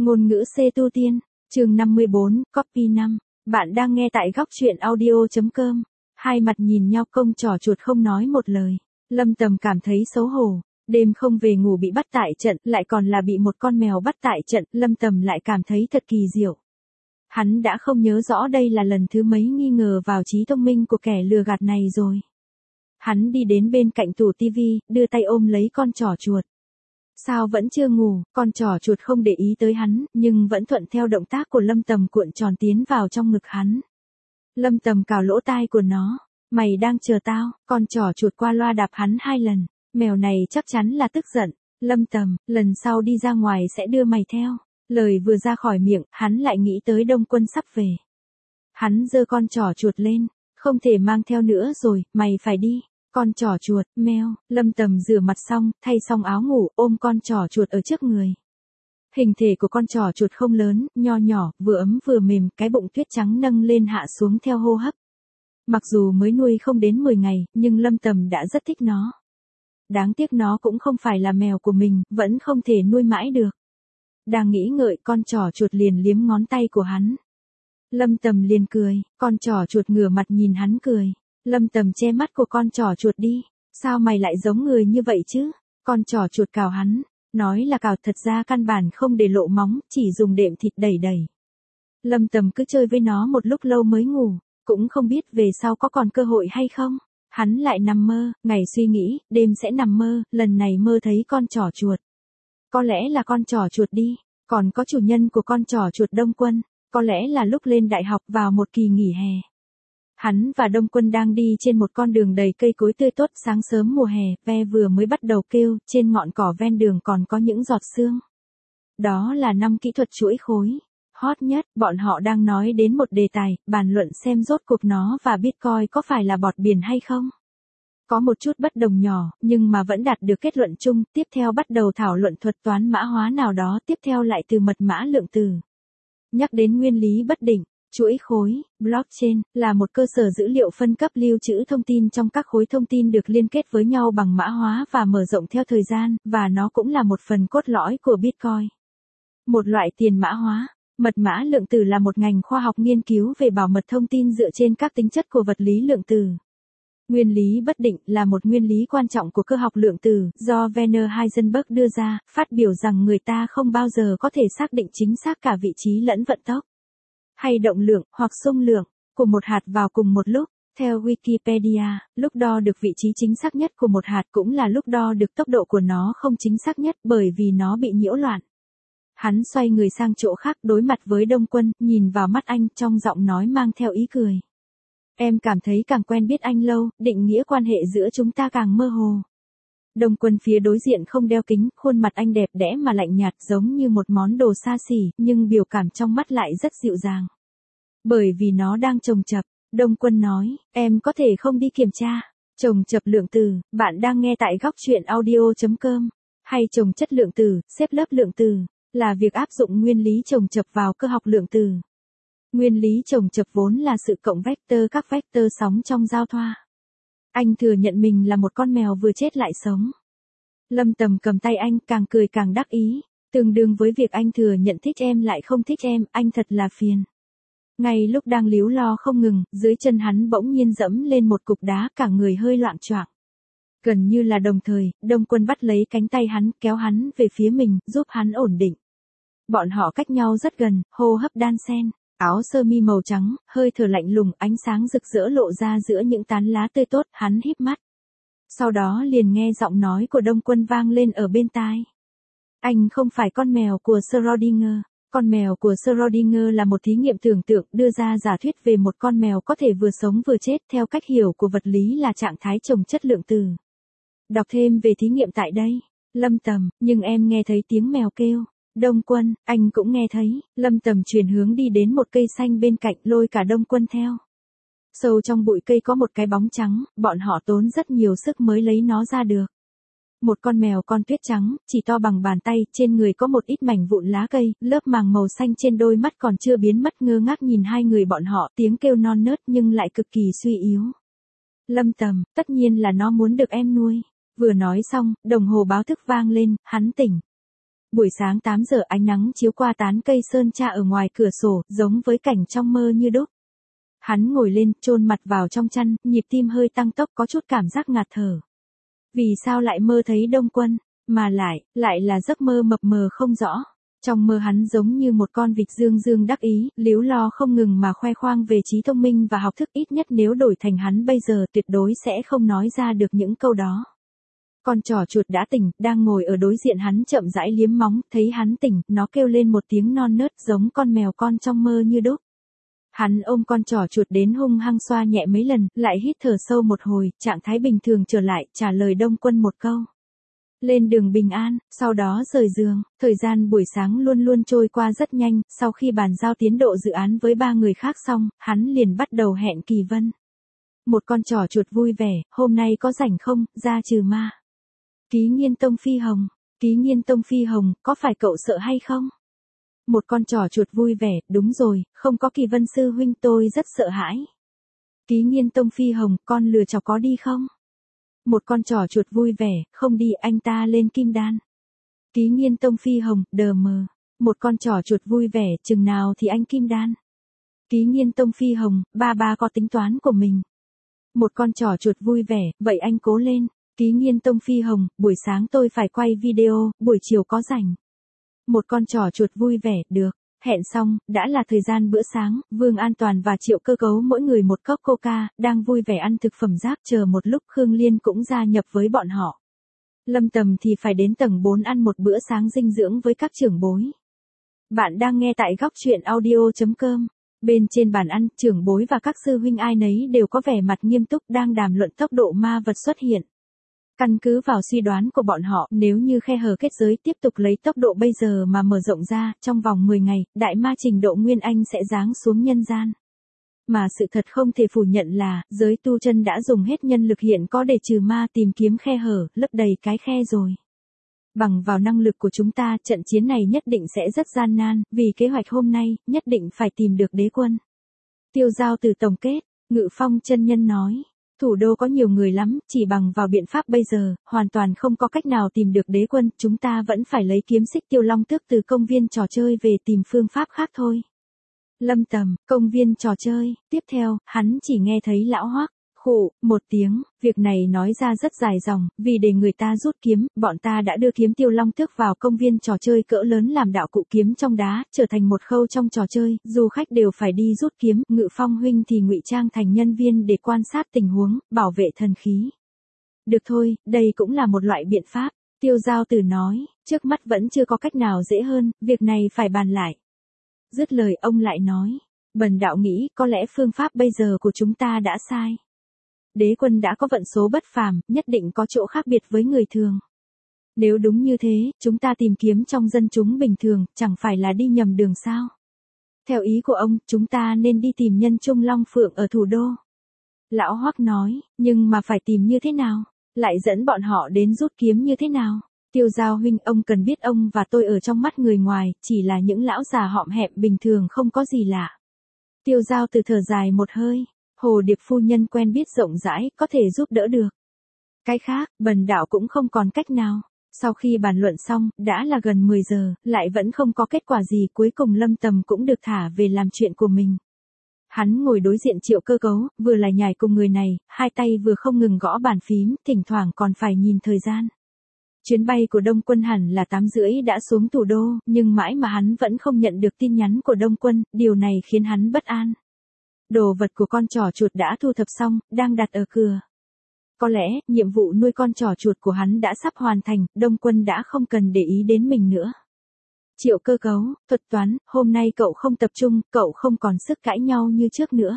Ngôn ngữ C tu tiên, chương 54, copy 5. Bạn đang nghe tại góc truyện audio.com. Hai mặt nhìn nhau công trò chuột không nói một lời. Lâm Tầm cảm thấy xấu hổ. Đêm không về ngủ bị bắt tại trận, lại còn là bị một con mèo bắt tại trận, Lâm Tầm lại cảm thấy thật kỳ diệu. Hắn đã không nhớ rõ đây là lần thứ mấy nghi ngờ vào trí thông minh của kẻ lừa gạt này rồi. Hắn đi đến bên cạnh tủ tivi, đưa tay ôm lấy con trò chuột. Sao vẫn chưa ngủ, con trò chuột không để ý tới hắn, nhưng vẫn thuận theo động tác của Lâm Tầm cuộn tròn tiến vào trong ngực hắn. Lâm Tầm cào lỗ tai của nó, mày đang chờ tao, con trò chuột qua loa đạp hắn 2 lần, mèo này chắc chắn là tức giận. Lâm Tầm, lần sau đi ra ngoài sẽ đưa mày theo. Lời vừa ra khỏi miệng, hắn lại nghĩ tới Đông Quân sắp về. Hắn giơ con trò chuột lên, không thể mang theo nữa rồi, mày phải đi. Con trò chuột, meo, Lâm Tầm rửa mặt xong, thay xong áo ngủ, ôm con trò chuột ở trước người. Hình thể của con trò chuột không lớn, nho nhỏ, vừa ấm vừa mềm, cái bụng tuyết trắng nâng lên hạ xuống theo hô hấp. Mặc dù mới nuôi không đến 10 ngày, nhưng Lâm Tầm đã rất thích nó. Đáng tiếc nó cũng không phải là mèo của mình, vẫn không thể nuôi mãi được. Đang nghĩ ngợi, con trò chuột liền liếm ngón tay của hắn. Lâm Tầm liền cười, con trò chuột ngửa mặt nhìn hắn cười. Lâm Tầm che mắt của con trò chuột đi, sao mày lại giống người như vậy chứ? Con trò chuột cào hắn, nói là cào thật ra căn bản không để lộ móng, chỉ dùng đệm thịt đẩy đẩy. Lâm Tầm cứ chơi với nó một lúc lâu mới ngủ, cũng không biết về sau có còn cơ hội hay không. Hắn lại nằm mơ, ngày suy nghĩ, đêm sẽ nằm mơ, lần này mơ thấy con trò chuột. Có lẽ là con trò chuột đi, còn có chủ nhân của con trò chuột Đông Quân, có lẽ là lúc lên đại học vào một kỳ nghỉ hè. Hắn và Đông Quân đang đi trên một con đường đầy cây cối tươi tốt, sáng sớm mùa hè, ve vừa mới bắt đầu kêu, trên ngọn cỏ ven đường còn có những giọt sương. Đó là 5 kỹ thuật chuỗi khối. Hot nhất, bọn họ đang nói đến một đề tài, bàn luận xem rốt cuộc nó và Bitcoin có phải là bọt biển hay không. Có một chút bất đồng nhỏ, nhưng mà vẫn đạt được kết luận chung, tiếp theo bắt đầu thảo luận thuật toán mã hóa nào đó, tiếp theo lại từ mật mã lượng từ. Nhắc đến nguyên lý bất định. Chuỗi khối, blockchain, là một cơ sở dữ liệu phân cấp lưu trữ thông tin trong các khối thông tin được liên kết với nhau bằng mã hóa và mở rộng theo thời gian, và nó cũng là một phần cốt lõi của Bitcoin. Một loại tiền mã hóa, mật mã lượng tử là một ngành khoa học nghiên cứu về bảo mật thông tin dựa trên các tính chất của vật lý lượng tử. Nguyên lý bất định là một nguyên lý quan trọng của cơ học lượng tử, do Werner Heisenberg đưa ra, phát biểu rằng người ta không bao giờ có thể xác định chính xác cả vị trí lẫn vận tốc hay động lượng, hoặc xung lượng, của một hạt vào cùng một lúc. Theo Wikipedia, lúc đo được vị trí chính xác nhất của một hạt cũng là lúc đo được tốc độ của nó không chính xác nhất bởi vì nó bị nhiễu loạn. Hắn xoay người sang chỗ khác đối mặt với Đông Quân, nhìn vào mắt anh trong giọng nói mang theo ý cười. Em cảm thấy càng quen biết anh lâu, định nghĩa quan hệ giữa chúng ta càng mơ hồ. Đông Quân phía đối diện không đeo kính, khuôn mặt anh đẹp đẽ mà lạnh nhạt giống như một món đồ xa xỉ, nhưng biểu cảm trong mắt lại rất dịu dàng. Bởi vì nó đang chồng chập, Đông Quân nói, em có thể không đi kiểm tra. Chồng chập lượng từ, bạn đang nghe tại góc truyện audio.com. Hay chồng chất lượng từ, xếp lớp lượng từ, là việc áp dụng nguyên lý chồng chập vào cơ học lượng từ. Nguyên lý chồng chập vốn là sự cộng vectơ các vectơ sóng trong giao thoa. Anh thừa nhận mình là một con mèo vừa chết lại sống. Lâm Tầm cầm tay anh càng cười càng đắc ý, tương đương với việc anh thừa nhận thích em lại không thích em, anh thật là phiền. Ngay lúc đang líu lo không ngừng, dưới chân hắn bỗng nhiên dẫm lên một cục đá, cả người hơi loạng choạng. Gần như là đồng thời, Đông Quân bắt lấy cánh tay hắn, kéo hắn về phía mình, giúp hắn ổn định. Bọn họ cách nhau rất gần, hô hấp đan xen. Áo sơ mi màu trắng, hơi thở lạnh lùng, ánh sáng rực rỡ lộ ra giữa những tán lá tươi tốt, hắn híp mắt. Sau đó liền nghe giọng nói của Đông Quân vang lên ở bên tai. Anh không phải con mèo của Schrödinger. Con mèo của Schrödinger là một thí nghiệm tưởng tượng đưa ra giả thuyết về một con mèo có thể vừa sống vừa chết theo cách hiểu của vật lý là trạng thái chồng chất lượng từ. Đọc thêm về thí nghiệm tại đây. Lâm Tầm, nhưng em nghe thấy tiếng mèo kêu. Đông Quân, anh cũng nghe thấy. Lâm Tầm chuyển hướng đi đến một cây xanh bên cạnh, lôi cả Đông Quân theo. Sâu trong bụi cây có một cái bóng trắng, bọn họ tốn rất nhiều sức mới lấy nó ra được. Một con mèo con tuyết trắng, chỉ to bằng bàn tay, trên người có một ít mảnh vụn lá cây, lớp màng màu xanh trên đôi mắt còn chưa biến mất, ngơ ngác nhìn hai người bọn họ, tiếng kêu non nớt nhưng lại cực kỳ suy yếu. Lâm Tầm, tất nhiên là nó muốn được em nuôi. Vừa nói xong, đồng hồ báo thức vang lên, hắn tỉnh. Buổi sáng 8 giờ ánh nắng chiếu qua tán cây sơn tra ở ngoài cửa sổ, giống với cảnh trong mơ như đúc. Hắn ngồi lên, chôn mặt vào trong chăn, nhịp tim hơi tăng tốc, có chút cảm giác ngạt thở. Vì sao lại mơ thấy Đông Quân, mà lại là giấc mơ mập mờ không rõ. Trong mơ hắn giống như một con vịt dương dương đắc ý, líu lo không ngừng mà khoe khoang về trí thông minh và học thức, ít nhất nếu đổi thành hắn bây giờ tuyệt đối sẽ không nói ra được những câu đó. Con trỏ chuột đã tỉnh, đang ngồi ở đối diện hắn chậm rãi liếm móng, thấy hắn tỉnh, nó kêu lên một tiếng non nớt giống con mèo con trong mơ như đúc. Hắn ôm con trỏ chuột đến hung hăng xoa nhẹ mấy lần, lại hít thở sâu một hồi, trạng thái bình thường trở lại, trả lời Đông Quân một câu. Lên đường bình an, sau đó rời giường. Thời gian buổi sáng luôn luôn trôi qua rất nhanh, sau khi bàn giao tiến độ dự án với 3 người khác xong, hắn liền bắt đầu hẹn Kỳ Vân. Một con trỏ chuột vui vẻ, hôm nay có rảnh không, ra trừ ma. Ký Nghiên Tông Phi Hồng, Ký Nghiên Tông Phi Hồng, có phải cậu sợ hay không? Một con trỏ chuột vui vẻ, đúng rồi, không có Kỳ Vân sư huynh tôi rất sợ hãi. Ký Nghiên Tông Phi Hồng, con lừa chọc có đi không? Một con trỏ chuột vui vẻ, không đi, anh ta lên kim đan. Ký Nghiên Tông Phi Hồng, đờ mờ. Một con trỏ chuột vui vẻ, chừng nào thì anh kim đan. Ký Nghiên Tông Phi Hồng, ba có tính toán của mình. Một con trỏ chuột vui vẻ, vậy anh cố lên. Ký Nghiên Tông Phi Hồng, buổi sáng tôi phải quay video, buổi chiều có rảnh. Một con trỏ chuột vui vẻ, được. Hẹn xong, đã là thời gian bữa sáng, Vương An Toàn và Triệu Cơ Cấu mỗi người một cốc coca, đang vui vẻ ăn thực phẩm rác, chờ một lúc Khương Liên cũng gia nhập với bọn họ. Lâm Tầm thì phải đến tầng 4 ăn một bữa sáng dinh dưỡng với các trưởng bối. Bạn đang nghe tại góc truyện audio.com. Bên trên bàn ăn, trưởng bối và các sư huynh ai nấy đều có vẻ mặt nghiêm túc đang đàm luận tốc độ ma vật xuất hiện. Căn cứ vào suy đoán của bọn họ, nếu như khe hở kết giới tiếp tục lấy tốc độ bây giờ mà mở rộng ra, trong vòng 10 ngày, đại ma trình độ Nguyên Anh sẽ giáng xuống nhân gian. Mà sự thật không thể phủ nhận là, giới tu chân đã dùng hết nhân lực hiện có để trừ ma, tìm kiếm khe hở, lấp đầy cái khe rồi. Bằng vào năng lực của chúng ta, trận chiến này nhất định sẽ rất gian nan, vì kế hoạch hôm nay, nhất định phải tìm được đế quân. Tiêu Giao Từ tổng kết, Ngự Phong chân nhân nói. Thủ đô có nhiều người lắm, chỉ bằng vào biện pháp bây giờ, hoàn toàn không có cách nào tìm được đế quân, chúng ta vẫn phải lấy kiếm xích Tiêu Long Tước từ công viên trò chơi về tìm phương pháp khác thôi. Lâm Tầm, công viên trò chơi, tiếp theo, hắn chỉ nghe thấy Lão Hoắc khụ một tiếng, việc này nói ra rất dài dòng, vì để người ta rút kiếm, bọn ta đã đưa kiếm Tiêu Long Tước vào công viên trò chơi cỡ lớn làm đạo cụ kiếm trong đá, trở thành một khâu trong trò chơi, du khách đều phải đi rút kiếm, Ngự Phong huynh thì ngụy trang thành nhân viên để quan sát tình huống, bảo vệ thần khí. Được thôi, đây cũng là một loại biện pháp, Tiêu Giao Tử nói, trước mắt vẫn chưa có cách nào dễ hơn, việc này phải bàn lại. Dứt lời ông lại nói, bần đạo nghĩ có lẽ phương pháp bây giờ của chúng ta đã sai. Đế quân đã có vận số bất phàm, nhất định có chỗ khác biệt với người thường. Nếu đúng như thế, chúng ta tìm kiếm trong dân chúng bình thường, chẳng phải là đi nhầm đường sao? Theo ý của ông, chúng ta nên đi tìm nhân trung Long Phượng ở thủ đô. Lão Hoắc nói, nhưng mà phải tìm như thế nào? Lại dẫn bọn họ đến rút kiếm như thế nào? Tiêu Giao huynh, ông cần biết ông và tôi ở trong mắt người ngoài, chỉ là những lão già hõm hẹm bình thường không có gì lạ. Tiêu Giao Từ thở dài một hơi. Hồ Điệp phu nhân quen biết rộng rãi, có thể giúp đỡ được. Cái khác, bần đạo cũng không còn cách nào. Sau khi bàn luận xong, đã là gần 10 giờ, lại vẫn không có kết quả gì, cuối cùng Lâm Tầm cũng được thả về làm chuyện của mình. Hắn ngồi đối diện Triệu Cơ Cấu, vừa lải nhải cùng người này, hai tay vừa không ngừng gõ bàn phím, thỉnh thoảng còn phải nhìn thời gian. Chuyến bay của Đông Quân hẳn là 8:30 đã xuống thủ đô, nhưng mãi mà hắn vẫn không nhận được tin nhắn của Đông Quân, điều này khiến hắn bất an. Đồ vật của con trỏ chuột đã thu thập xong, đang đặt ở cửa. Có lẽ, nhiệm vụ nuôi con trỏ chuột của hắn đã sắp hoàn thành, Đông Quân đã không cần để ý đến mình nữa. Triệu Cơ Cấu, thuật toán, hôm nay cậu không tập trung, cậu không còn sức cãi nhau như trước nữa.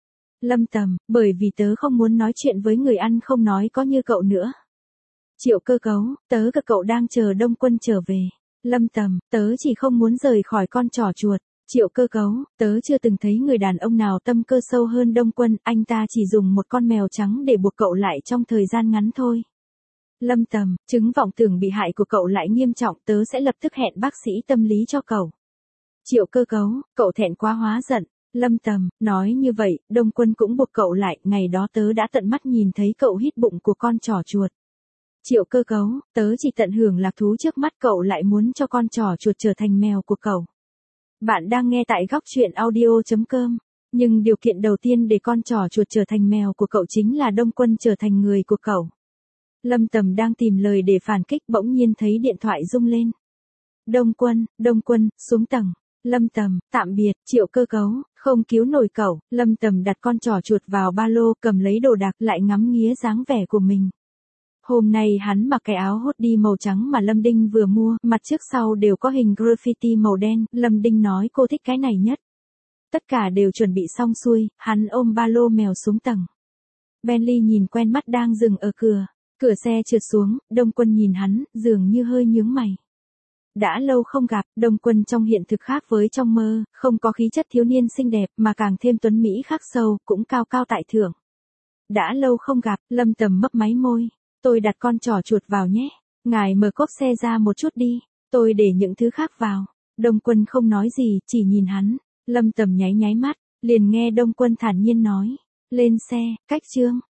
Lâm Tầm, bởi vì tớ không muốn nói chuyện với người ăn không nói có như cậu nữa. Triệu Cơ Cấu, tớ và cậu đang chờ Đông Quân trở về. Lâm Tầm, tớ chỉ không muốn rời khỏi con trỏ chuột. Triệu Cơ Cấu, tớ chưa từng thấy người đàn ông nào tâm cơ sâu hơn Đông Quân, anh ta chỉ dùng một con mèo trắng để buộc cậu lại trong thời gian ngắn thôi. Lâm Tầm, chứng vọng tưởng bị hại của cậu lại nghiêm trọng, tớ sẽ lập tức hẹn bác sĩ tâm lý cho cậu. Triệu Cơ Cấu, cậu thẹn quá hóa giận. Lâm Tầm, nói như vậy, Đông Quân cũng buộc cậu lại, ngày đó tớ đã tận mắt nhìn thấy cậu hít bụng của con trỏ chuột. Triệu Cơ Cấu, tớ chỉ tận hưởng lạc thú trước mắt, cậu lại muốn cho con trỏ chuột trở thành mèo của cậu. Bạn đang nghe tại góc chuyện audio.com. Nhưng điều kiện đầu tiên để con trỏ chuột trở thành mèo của cậu chính là Đông Quân trở thành người của cậu. Lâm Tầm đang tìm lời để phản kích, bỗng nhiên thấy điện thoại rung lên. Đông Quân, xuống tầng. Lâm Tầm, tạm biệt. Triệu Cơ Cấu, không cứu nổi cậu. Lâm Tầm đặt con trỏ chuột vào ba lô, cầm lấy đồ đạc, lại ngắm nghía dáng vẻ của mình. Hôm nay hắn mặc cái áo hoodie màu trắng mà Lâm Đinh vừa mua, mặt trước sau đều có hình graffiti màu đen. Lâm Đinh nói cô thích cái này nhất. Tất cả đều chuẩn bị xong xuôi, hắn ôm ba lô mèo xuống tầng. Bentley nhìn quen mắt đang dừng ở cửa. Cửa xe trượt xuống, Đông Quân nhìn hắn, dường như hơi nhướng mày. Đã lâu không gặp, Đông Quân trong hiện thực khác với trong mơ, không có khí chất thiếu niên xinh đẹp mà càng thêm tuấn mỹ khắc sâu, cũng cao cao tại thượng. Đã lâu không gặp, Lâm Tầm mấp máy môi. Tôi đặt con trỏ chuột vào nhé. Ngài mở cốp xe ra một chút đi. Tôi để những thứ khác vào. Đông Quân không nói gì, chỉ nhìn hắn. Lâm Tầm nháy nháy mắt, liền nghe Đông Quân thản nhiên nói. Lên xe, cách Trương.